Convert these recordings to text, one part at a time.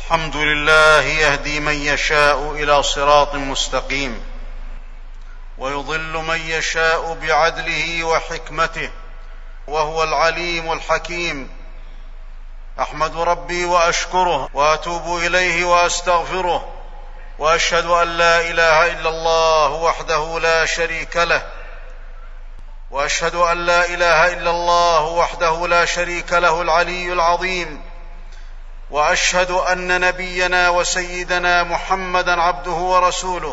الحمد لله يهدي من يشاء إلى صراط مستقيم ويضل من يشاء بعدله وحكمته وهو العليم الحكيم. أحمد ربي وأشكره وأتوب إليه وأستغفره، وأشهد أن لا إله إلا الله وحده لا شريك له، وأشهد أن لا إله إلا الله وحده لا شريك له العلي العظيم. وأشهد أن نبينا وسيدنا محمدًا عبده ورسوله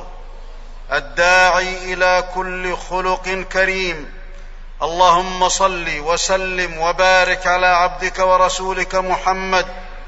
الداعي إلى كل خلق كريم. اللهم صل وسلم وبارك على عبدك ورسولك محمد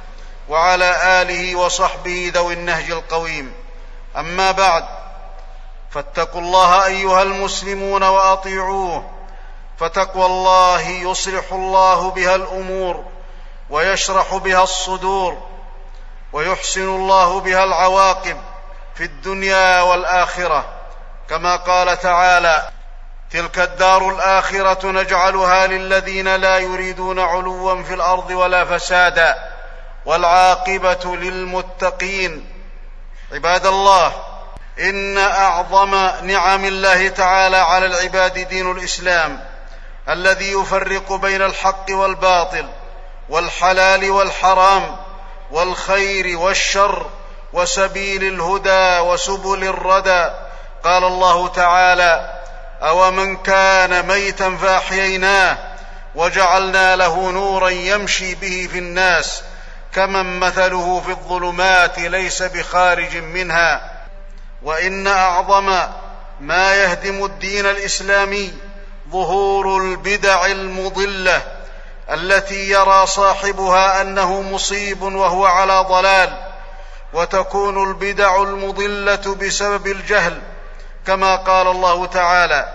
وعلى آله وصحبه ذوي النهج القويم. أما بعد، فاتقوا الله أيها المسلمون وأطيعوه، فتقوى الله يصلح الله بها الأمور ويشرح بها الصدور ويحسن الله بها العواقب في الدنيا والآخرة، كما قال تعالى: تلك الدار الآخرة نجعلها للذين لا يريدون علوا في الأرض ولا فسادا والعاقبة للمتقين. عباد الله، إن أعظم نعم الله تعالى على العباد دين الإسلام الذي يفرق بين الحق والباطل والحلال والحرام والخير والشر وسبيل الهدى وسبل الردى. قال الله تعالى: أومن كان ميتا فأحييناه وجعلنا له نورا يمشي به في الناس كمن مثله في الظلمات ليس بخارج منها. وإن أعظم ما يهدم الدين الإسلامي ظهور البدع المضلة التي يرى صاحبها أنه مصيب وهو على ضلال، وتكون البدع المضلة بسبب الجهل، كما قال الله تعالى: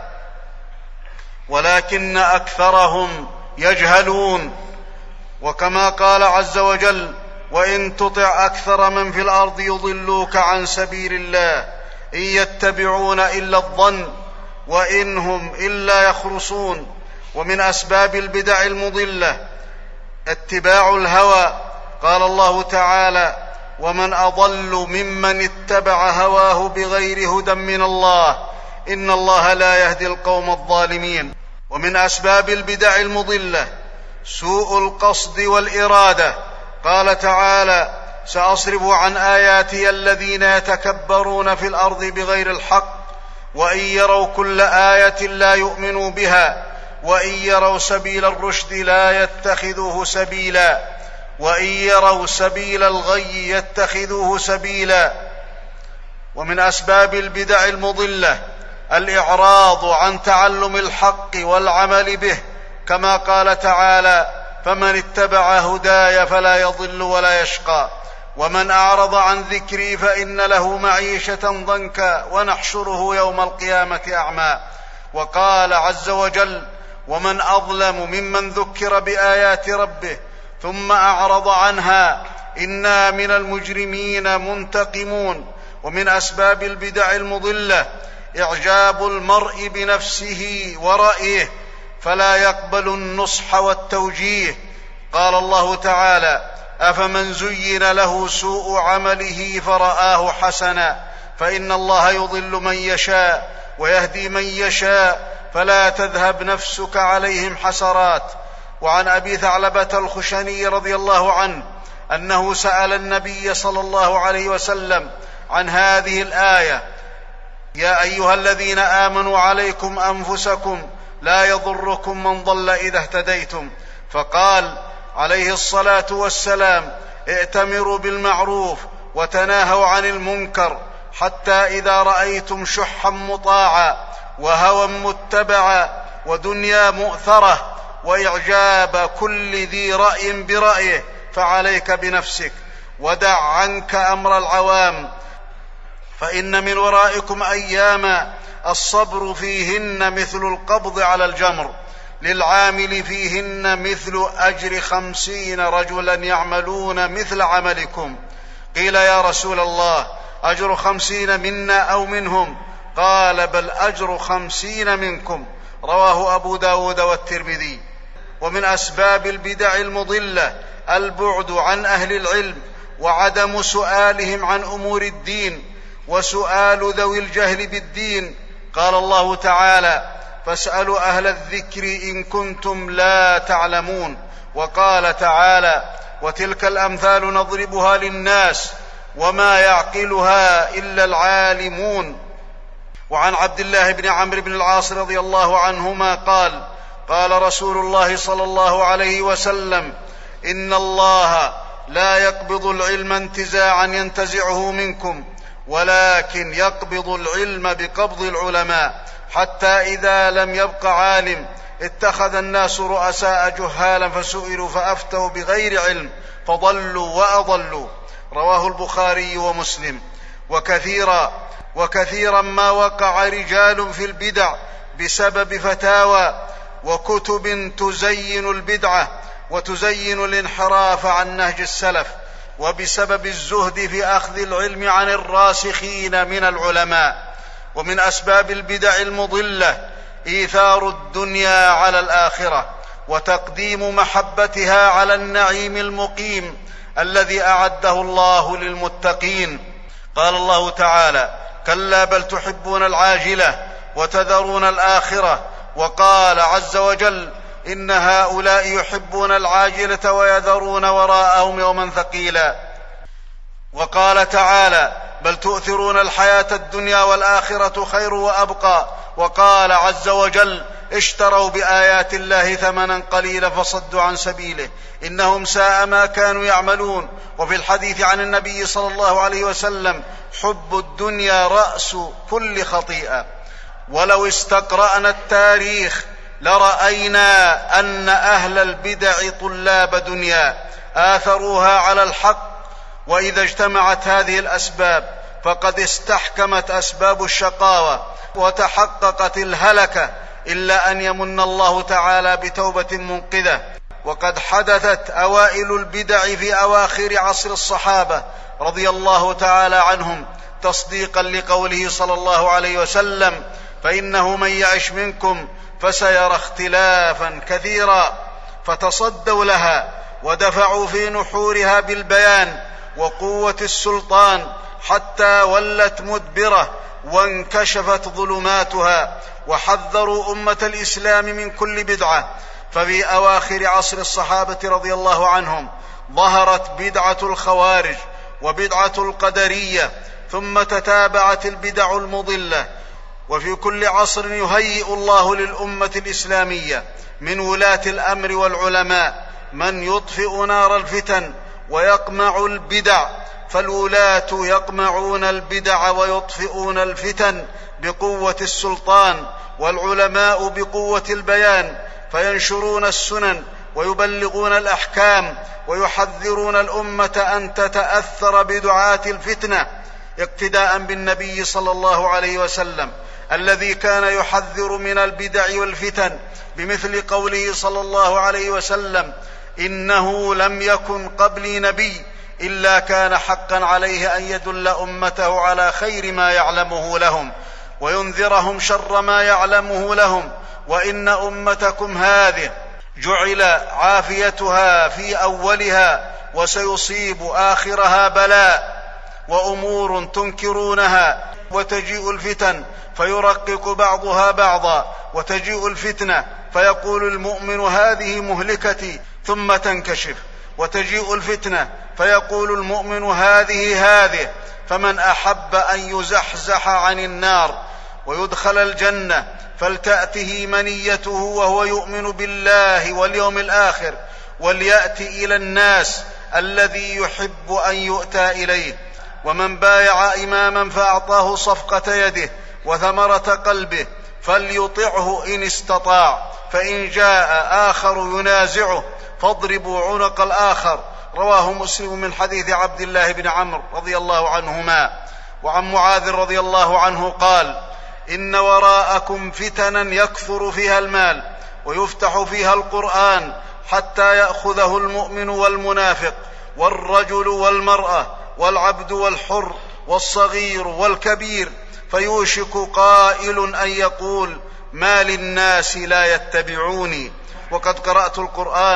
ولكن أكثرهم يجهلون. وكما قال عز وجل: وإن تطع أكثر من في الأرض يضلوك عن سبيل الله إن يتبعون إلا الظن وإن هم إلا يخرصون. ومن أسباب البدع المضلة اتباع الهوى. قال الله تعالى: ومن أضل ممن اتبع هواه بغير هدى من الله إن الله لا يهدي القوم الظالمين. ومن أسباب البدع المضلة سوء القصد والإرادة. قال تعالى: سأصرف عن آياتي الذين يتكبرون في الأرض بغير الحق وإن يروا كل آية لا يؤمنوا بها وإن يروا سبيل الرشد لا يتخذوه سبيلا وإن يروا سبيل الغي يتخذوه سبيلا. ومن أسباب البدع المضلة الإعراض عن تعلم الحق والعمل به، كما قال تعالى: فمن اتبع هداي فلا يضل ولا يشقى ومن أعرض عن ذكري فإن له معيشة ضنكا ونحشره يوم القيامة أعمى. وقال عز وجل: ومن أظلم ممن ذكر بآيات ربه ثم أعرض عنها إنا من المجرمين منتقمون. ومن أسباب البدع المضلة إعجاب المرء بنفسه ورأيه فلا يقبل النصح والتوجيه. قال الله تعالى: أفمن زين له سوء عمله فرآه حسنا فإن الله يضل من يشاء ويهدي من يشاء فلا تذهب نفسك عليهم حسرات. وعن أبي ثعلبة الخشني رضي الله عنه أنه سأل النبي صلى الله عليه وسلم عن هذه الآية: يا أيها الذين آمنوا عليكم أنفسكم لا يضركم من ضل إذا اهتديتم. فقال عليه الصلاة والسلام: ائتمروا بالمعروف وتناهوا عن المنكر حتى إذا رأيتم شحا مطاعا وهوى متبعا ودنيا مؤثرة وإعجاب كل ذي رأي برأيه فعليك بنفسك ودع عنك أمر العوام، فإن من ورائكم أياما الصبر فيهن مثل القبض على الجمر للعامل فيهن مثل أجر 50 رجلا يعملون مثل عملكم. قيل: يا رسول الله، أجر 50 منا أو منهم؟ قال: بل أجر 50 منكم. رواه أبو داود والترمذي. ومن أسباب البدع المضلة البعد عن أهل العلم وعدم سؤالهم عن أمور الدين وسؤال ذوي الجهل بالدين. قال الله تعالى: فاسألوا أهل الذكر إن كنتم لا تعلمون. وقال تعالى: وتلك الأمثال نضربها للناس وما يعقلها إلا العالمون. وعن عبد الله بن عمرو بن العاص رضي الله عنهما قال: قال رسول الله صلى الله عليه وسلم: إن الله لا يقبض العلم انتزاعا ينتزعه منكم، ولكن يقبض العلم بقبض العلماء، حتى إذا لم يبق عالم اتخذ الناس رؤساء جهالا فسئلوا فأفتوا بغير علم فضلوا وأضلوا. رواه البخاري ومسلم. وكثيرا ما وقع رجال في البدع بسبب فتاوى وكتب تزين البدعة وتزين الانحراف عن نهج السلف، وبسبب الزهد في أخذ العلم عن الراسخين من العلماء. ومن أسباب البدع المضلة إيثار الدنيا على الآخرة، وتقديم محبتها على النعيم المقيم الذي أعده الله للمتقين. قال الله تعالى: كلا بل تحبون العاجلة وتذرون الآخرة. وقال عز وجل: إن هؤلاء يحبون العاجلة ويذرون وراءهم يوما ثقيلا. وقال تعالى: بل تؤثرون الحياة الدنيا والآخرة خير وأبقى. وقال عز وجل: اشتروا بآيات الله ثمنا قليلا فصدوا عن سبيله إنهم ساء ما كانوا يعملون. وفي الحديث عن النبي صلى الله عليه وسلم: حب الدنيا رأس كل خطيئة. ولو استقرأنا التاريخ لرأينا أن أهل البدع طلاب دنيا آثروها على الحق. وإذا اجتمعت هذه الأسباب فقد استحكمت أسباب الشقاوة وتحققت الهلكة، إلا أن يمن الله تعالى بتوبة منقذة. وقد حدثت أوائل البدع في أواخر عصر الصحابة رضي الله تعالى عنهم، تصديقا لقوله صلى الله عليه وسلم: فإنه من يعش منكم فسيرى اختلافا كثيرا. فتصدوا لها ودفعوا في نحورها بالبيان وقوة السلطان، حتى ولت مدبرة وانكشفت ظلماتها، وحذروا أمة الإسلام من كل بدعة. ففي أواخر عصر الصحابة رضي الله عنهم ظهرت بدعة الخوارج وبدعة القدرية، ثم تتابعت البدع المضلة. وفي كل عصر يهيئ الله للأمة الإسلامية من ولاة الأمر والعلماء من يطفئ نار الفتن ويقمع البدع، فالولاة يقمعون البدع ويطفئون الفتن بقوة السلطان، والعلماء بقوة البيان، فينشرون السنن ويبلغون الأحكام ويحذرون الأمة أن تتأثر بدعاة الفتنة، اقتداء بالنبي صلى الله عليه وسلم الذي كان يحذر من البدع والفتن، بمثل قوله صلى الله عليه وسلم: إنه لم يكن قبلي نبي إلا كان حقا عليه أن يدل أمته على خير ما يعلمه لهم وينذرهم شر ما يعلمه لهم، وإن أمتكم هذه جعل عافيتها في أولها وسيصيب آخرها بلاء وأمور تنكرونها، وتجيء الفتن فيرقق بعضها بعضا، وتجيء الفتنة فيقول المؤمن هذه مهلكتي ثم تنكشف، وتجيء الفتنة فيقول المؤمن هذه، فمن أحب أن يزحزح عن النار ويدخل الجنة فلتأته منيته وهو يؤمن بالله واليوم الآخر، وليأتي إلى الناس الذي يحب أن يؤتى إليه. ومن بايع إماما فأعطاه صفقة يده وثمرة قلبه فليطعه إن استطاع، فإن جاء آخر ينازعه فاضربوا عنق الآخر. رواه مسلم من حديث عبد الله بن عمرو رضي الله عنهما. وعن معاذ رضي الله عنه قال: إن وراءكم فتنا يكثر فيها المال ويفتح فيها القرآن حتى يأخذه المؤمن والمنافق والرجل والمرأة والعبد والحر والصغير والكبير، فيوشك قائل أن يقول: ما للناس لا يتبعوني، وقد قرأت القرآن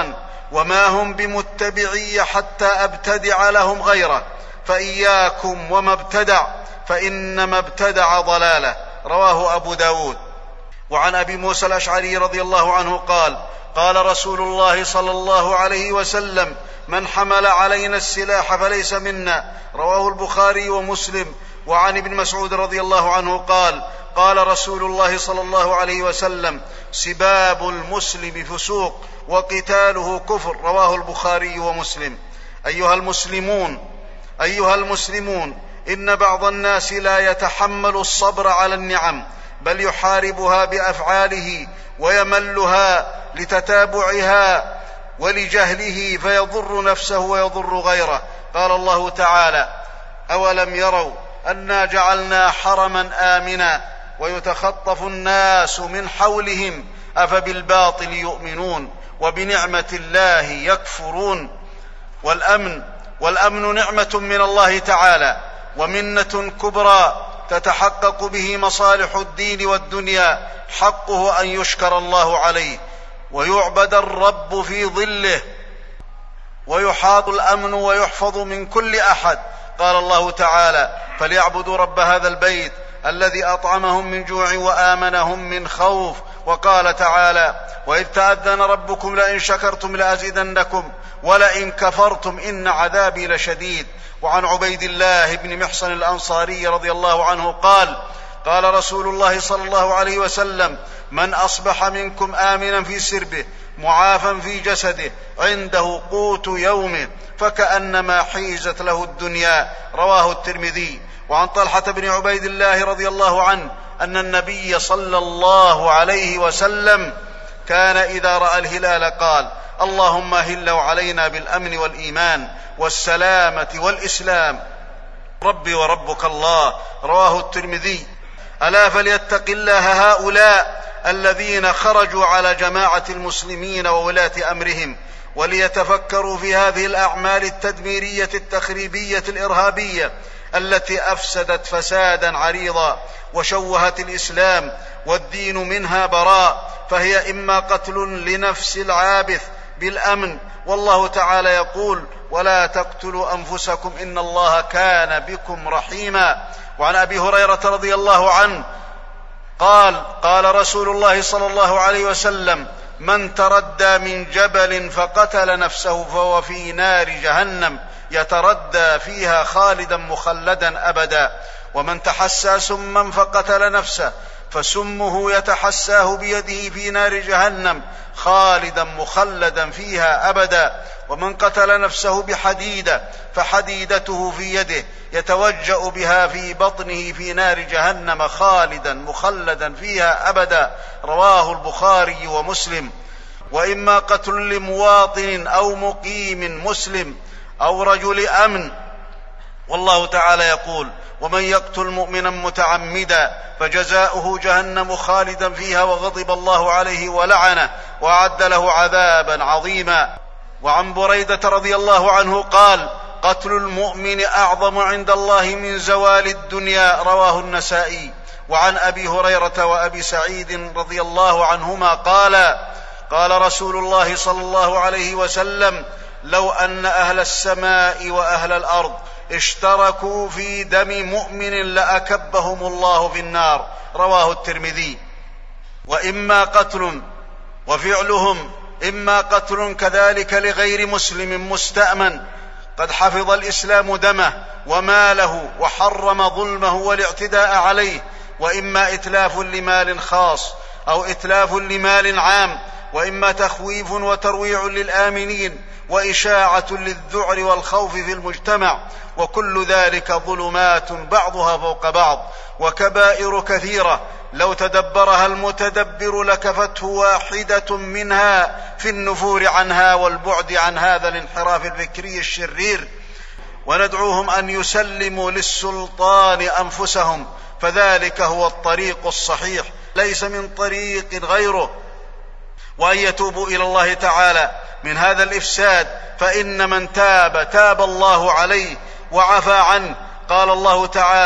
وما هم بمتبعي حتى أبتدع لهم غيره، فإياكم وما ابتدع، فإنما ابتدع ضلاله. رواه أبو داود. وعن أبي موسى الأشعري رضي الله عنه قال: قال رسول الله صلى الله عليه وسلم: من حمل علينا السلاح فليس منا. رواه البخاري ومسلم. وعن ابن مسعود رضي الله عنه قال: قال رسول الله صلى الله عليه وسلم: سباب المسلم فسوق وقتاله كفر. رواه البخاري ومسلم. أيها المسلمون، إن بعض الناس لا يتحمل الصبر على النعم، بل يحاربها بأفعاله ويملها لتتابعها ولجهله، فيضر نفسه ويضر غيره. قال الله تعالى: أولم يروا أنا جعلنا حرما آمنا ويتخطف الناس من حولهم أفبالباطل يؤمنون وبنعمة الله يكفرون. والأمن نعمة من الله تعالى ومنة كبرى تتحقق به مصالح الدين والدنيا، حقه أن يشكر الله عليه ويعبد الرب في ظله، ويحاط الأمن ويحفظ من كل أحد. قال الله تعالى: فليعبدوا رب هذا البيت الذي أطعمهم من جوع وآمنهم من خوف. وقال تعالى: وإذ تأذن ربكم لئن شكرتم لأزيدنكم ولئن كفرتم إن عذابي لشديد. وعن عبيد الله بن محصن الأنصاري رضي الله عنه قال: قال رسول الله صلى الله عليه وسلم: من أصبح منكم آمنا في سربه معافا في جسده عنده قوت يومه فكأنما حيزت له الدنيا. رواه الترمذي. وعن طلحة بن عبيد الله رضي الله عنه أن النبي صلى الله عليه وسلم كان إذا رأى الهلال قال: اللهم أهله علينا بالأمن والإيمان والسلامة والإسلام، ربي وربك الله. رواه الترمذي. ألا فليتق الله هؤلاء الذين خرجوا على جماعة المسلمين وولاة أمرهم، وليتفكروا في هذه الأعمال التدميرية التخريبية الإرهابية التي أفسدت فسادا عريضا وشوهت الإسلام والدين منها براء، فهي إما قتل لنفس العابث بالأمن، والله تعالى يقول: ولا تقتلوا أنفسكم إن الله كان بكم رحيما. وعن أبي هريرة رضي الله عنه قال: قال رسول الله صلى الله عليه وسلم: من تردى من جبل فقتل نفسه فهو في نار جهنم يتردى فيها خالدا مخلدا أبدا، ومن تحسى سما فقتل نفسه فسمه يتحساه بيده في نار جهنم خالدا مخلدا فيها أبدا، ومن قتل نفسه بحديدة فحديدته في يده يتوجأ بها في بطنه في نار جهنم خالدا مخلدا فيها أبدا. رواه البخاري ومسلم. وإما قتل لمواطن أو مقيم مسلم أو رجل أمن، والله تعالى يقول: ومن يقتل مؤمنا متعمدا فجزاؤه جهنم خالدا فيها وغضب الله عليه ولعنه وأعد له عذابا عظيما. وعن بريدة رضي الله عنه قال: قتل المؤمن أعظم عند الله من زوال الدنيا. رواه النسائي. وعن أبي هريرة وأبي سعيد رضي الله عنهما قال: قال رسول الله صلى الله عليه وسلم: لو أن أهل السماء وأهل الأرض اشتركوا في دم مؤمن لأكبهم الله في النار. رواه الترمذي. وإما قتل، وفعلهم إما قتل كذلك لغير مسلم مستأمن قد حفظ الإسلام دمه وماله وحرم ظلمه والاعتداء عليه، وإما إتلاف لمال خاص أو إتلاف لمال عام، وإما تخويف وترويع للآمنين وإشاعة للذعر والخوف في المجتمع، وكل ذلك ظلمات بعضها فوق بعض وكبائر كثيرة لو تدبرها المتدبر لكفته واحدة منها في النفور عنها والبعد عن هذا الانحراف الفكري الشرير. وندعوهم أن يسلموا للسلطان أنفسهم، فذلك هو الطريق الصحيح ليس من طريق غيره، وأن يتوبوا إلى الله تعالى من هذا الإفساد، فإن من تاب تاب الله عليه وعفى عنه. قال الله تعالى: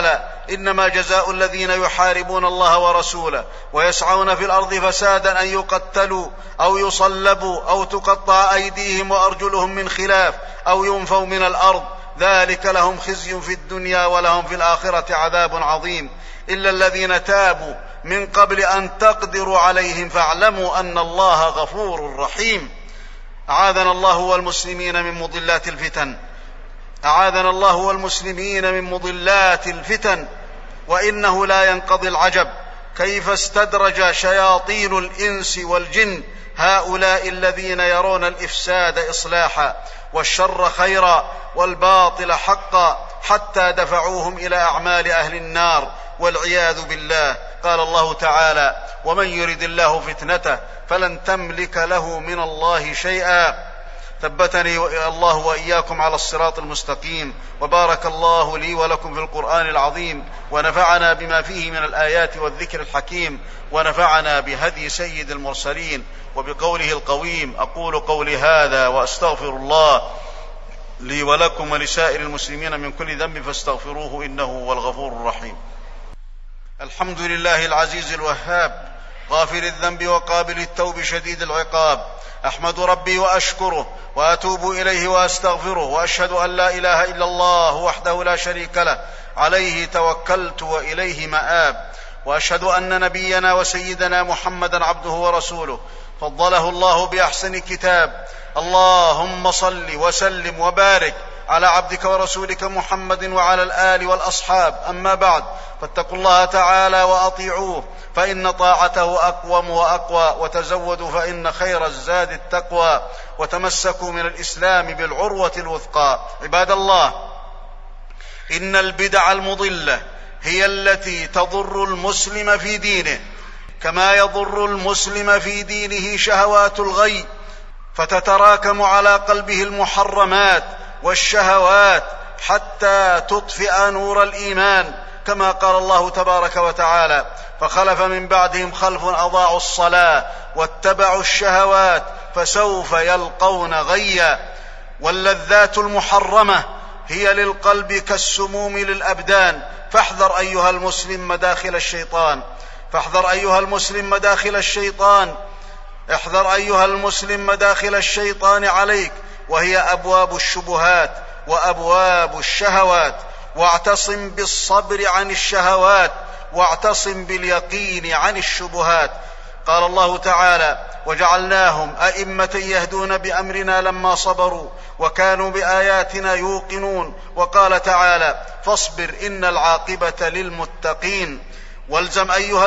إنما جزاء الذين يحاربون الله ورسوله ويسعون في الأرض فسادا أن يقتلوا أو يصلبوا أو تقطع أيديهم وأرجلهم من خلاف أو ينفوا من الأرض، ذلك لهم خزي في الدنيا ولهم في الآخرة عذاب عظيم. إلا الذين تابوا من قبل أن تقدروا عليهم فاعلموا أن الله غفور رحيم. أعاذنا الله والمسلمين من مضلات الفتن، أعاذنا الله والمسلمين من مضلات الفتن. وإنه لا ينقضي العجب كيف استدرج شياطين الإنس والجن هؤلاء الذين يرون الإفساد إصلاحا والشر خيرا والباطل حقا حتى دفعوهم إلى أعمال أهل النار والعياذ بالله. قال الله تعالى: ومن يرد الله فتنته فلن تملك له من الله شيئا. ثبتني الله وإياكم على الصراط المستقيم، وبارك الله لي ولكم في القرآن العظيم، ونفعنا بما فيه من الآيات والذكر الحكيم، ونفعنا بهدي سيد المرسلين وبقوله القويم. أقول قولي هذا وأستغفر الله لي ولكم ولسائر المسلمين من كل ذنب فاستغفروه إنه هو الغفور الرحيم. الحمد لله العزيز الوهاب غافر الذنب وقابل التوب شديد العقاب. أحمد ربي وأشكره وأتوب إليه وأستغفره، وأشهد أن لا إله إلا الله وحده لا شريك له عليه توكلت وإليه مآب. وأشهد أن نبينا وسيدنا محمدا عبده ورسوله فضله الله بأحسن كتاب. اللهم صل وسلم وبارك على عبدك ورسولك محمد وعلى الآل والأصحاب. أما بعد، فاتقوا الله تعالى وأطيعوه، فإن طاعته أقوم وأقوى، وتزودوا فإن خير الزاد التقوى، وتمسكوا من الإسلام بالعروة الوثقى. عباد الله، إن البدع المضلة هي التي تضر المسلم في دينه كما يضر المسلم في دينه شهوات الغي، فتتراكم على قلبه المحرمات والشهوات حتى تطفئ نور الإيمان، كما قال الله تبارك وتعالى: فخلف من بعدهم خلف أضاعوا الصلاة واتبعوا الشهوات فسوف يلقون غيا. واللذات المحرمة هي للقلب كالسموم للأبدان، فاحذر أيها المسلم مداخل الشيطان، فاحذر أيها المسلم مداخل الشيطان، احذر أيها المسلم مداخل الشيطان عليك، وهي أبواب الشبهات وأبواب الشهوات. واعتصم بالصبر عن الشهوات، واعتصم باليقين عن الشبهات. قال الله تعالى: وجعلناهم أئمة يهدون بأمرنا لما صبروا وكانوا بآياتنا يوقنون. وقال تعالى: فاصبر إن العاقبة للمتقين. والزم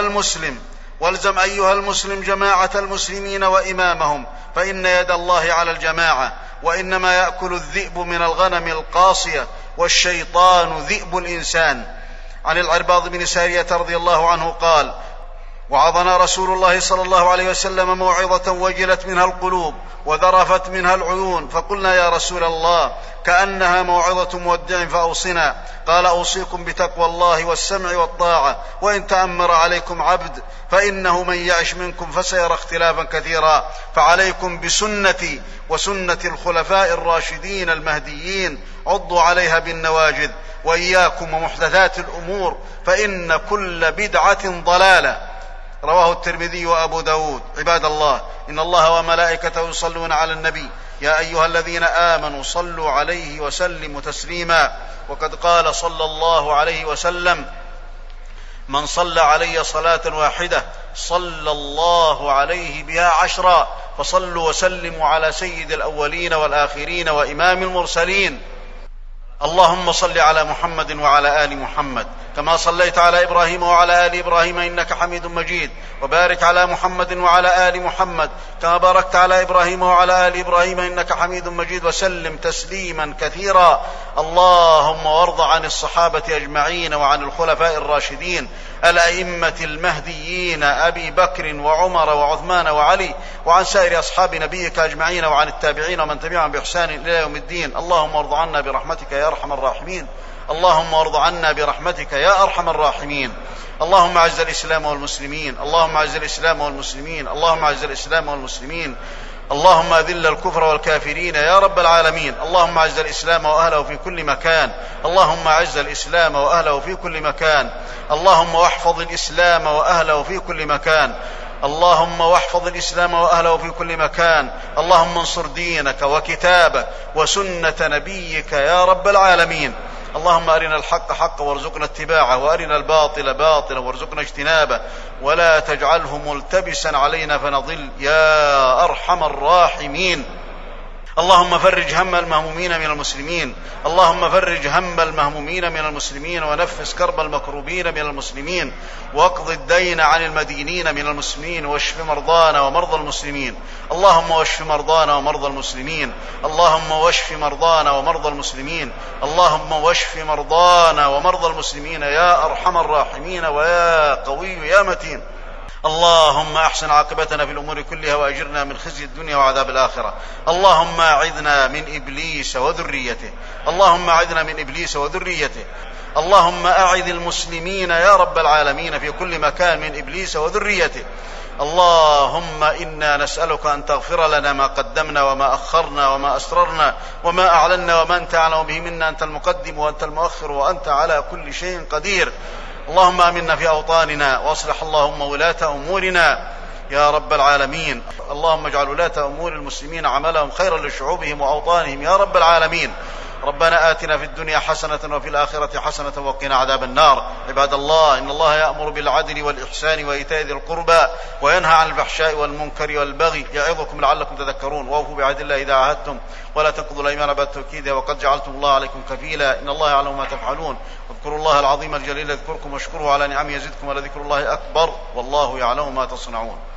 أيها المسلم جماعة المسلمين وإمامهم، فإن يد الله على الجماعة، وإنما يأكل الذئب من الغنم القاصية، والشيطان ذئب الإنسان. عن العرباض بن سارية رضي الله عنه قال: وعظنا رسول الله صلى الله عليه وسلم موعظة وجلت منها القلوب وذرفت منها العيون، فقلنا: يا رسول الله، كأنها موعظة مودع فأوصنا. قال: أوصيكم بتقوى الله والسمع والطاعة، وإن تأمر عليكم عبد فإنه من يعش منكم فسيرى اختلافا كثيرا، فعليكم بسنتي وسنة الخلفاء الراشدين المهديين، عضوا عليها بالنواجذ، وإياكم ومحدثات الأمور، فإن كل بدعة ضلالة. رواه الترمذي وأبو داود. عباد الله، إن الله وملائكته يصلون على النبي، يا أيها الذين آمنوا صلوا عليه وسلموا تسليما. وقد قال صلى الله عليه وسلم: من صلى علي صلاة واحدة صلى الله عليه بها 10. فصلوا وسلموا على سيد الأولين والآخرين وإمام المرسلين. اللهم صل على محمد وعلى آل محمد كما صليت على إبراهيم وعلى آل إبراهيم إنك حميد مجيد، وبارك على محمد وعلى آل محمد كما باركت على إبراهيم وعلى آل إبراهيم إنك حميد مجيد، وسلم تسليما كثيرا. اللهم وارض عن الصحابة أجمعين وعن الخلفاء الراشدين الأئمة المهديين أبي بكر وعمر وعثمان وعلي، وعن سائر أصحاب نبيك أجمعين، وعن التابعين ومن تبعهم بإحسان إلى يوم الدين. اللهم وارض عنا برحمتك يا أرحم الراحمين، اللهم وارض عنا برحمتك يا أرحم الراحمين. اللهم أعز الإسلام والمسلمين، اللهم أعز الإسلام والمسلمين، اللهم أعز الإسلام والمسلمين، اللهم أذل الكفر والكافرين يا رب العالمين. اللهم أعز الإسلام وأهله في كل مكان. اللهم أعز الإسلام وأهله في كل مكان. اللهم واحفظ الإسلام وأهله في كل مكان. اللهم واحفظ الإسلام وأهله في كل مكان. اللهم انصر دينك وكتابك وسنة نبيك يا رب العالمين. اللهم أرنا الحق حقا وارزقنا اتباعه، وأرنا الباطل باطلا وارزقنا اجتنابه، ولا تجعله ملتبسا علينا فنضل يا أرحم الراحمين. اللهم فرج هم المهمومين من المسلمين. اللهم فرج هم المهمومين من المسلمين، ونفس كرب المكروبين من المسلمين، واقض الدين عن المدينين من المسلمين، واشف مرضانا ومرضى المسلمين. اللهم واشف مرضانا ومرضى المسلمين. اللهم واشف مرضانا ومرضى المسلمين. اللهم واشف مرضانا ومرضى المسلمين يا أرحم الراحمين ويا قوي يا متين. اللهم أحسن عاقبتنا في الأمور كلها، وأجرنا من خزي الدنيا وعذاب الآخرة. اللهم أعذنا من إبليس وذريته. اللهم أعذنا من إبليس وذريته. اللهم أعذ المسلمين يا رب العالمين في كل مكان من إبليس وذريته. اللهم إنا نسألك أن تغفر لنا ما قدمنا وما أخرنا وما أسررنا وما أعلنا وما أنت أعلم به منا. أنت المقدم وأنت المؤخر وأنت على كل شيء قدير. اللهم آمنا في أوطاننا، واصلح اللهم ولاة أمورنا يا رب العالمين. اللهم اجعل ولاة أمور المسلمين عملهم خيرا لشعوبهم وأوطانهم يا رب العالمين. ربنا آتنا في الدنيا حسنة وفي الآخرة حسنة وقنا عذاب النار. عباد الله، إن الله يأمر بالعدل والإحسان وإيتاء ذي القربى وينهى عن الفحشاء والمنكر والبغي يعظكم لعلكم تذكرون. وأوفوا بعهد الله إذا عاهدتم، ولا تنقضوا الأيمان بعد توكيدها، وقد جعلتم الله عليكم كفيلا، إن الله يعلم ما تفعلون. واذكروا الله العظيم الجليل يذكركم، واشكروه على نعمه يزدكم، ولذكر الله أكبر، والله يعلم ما تصنعون.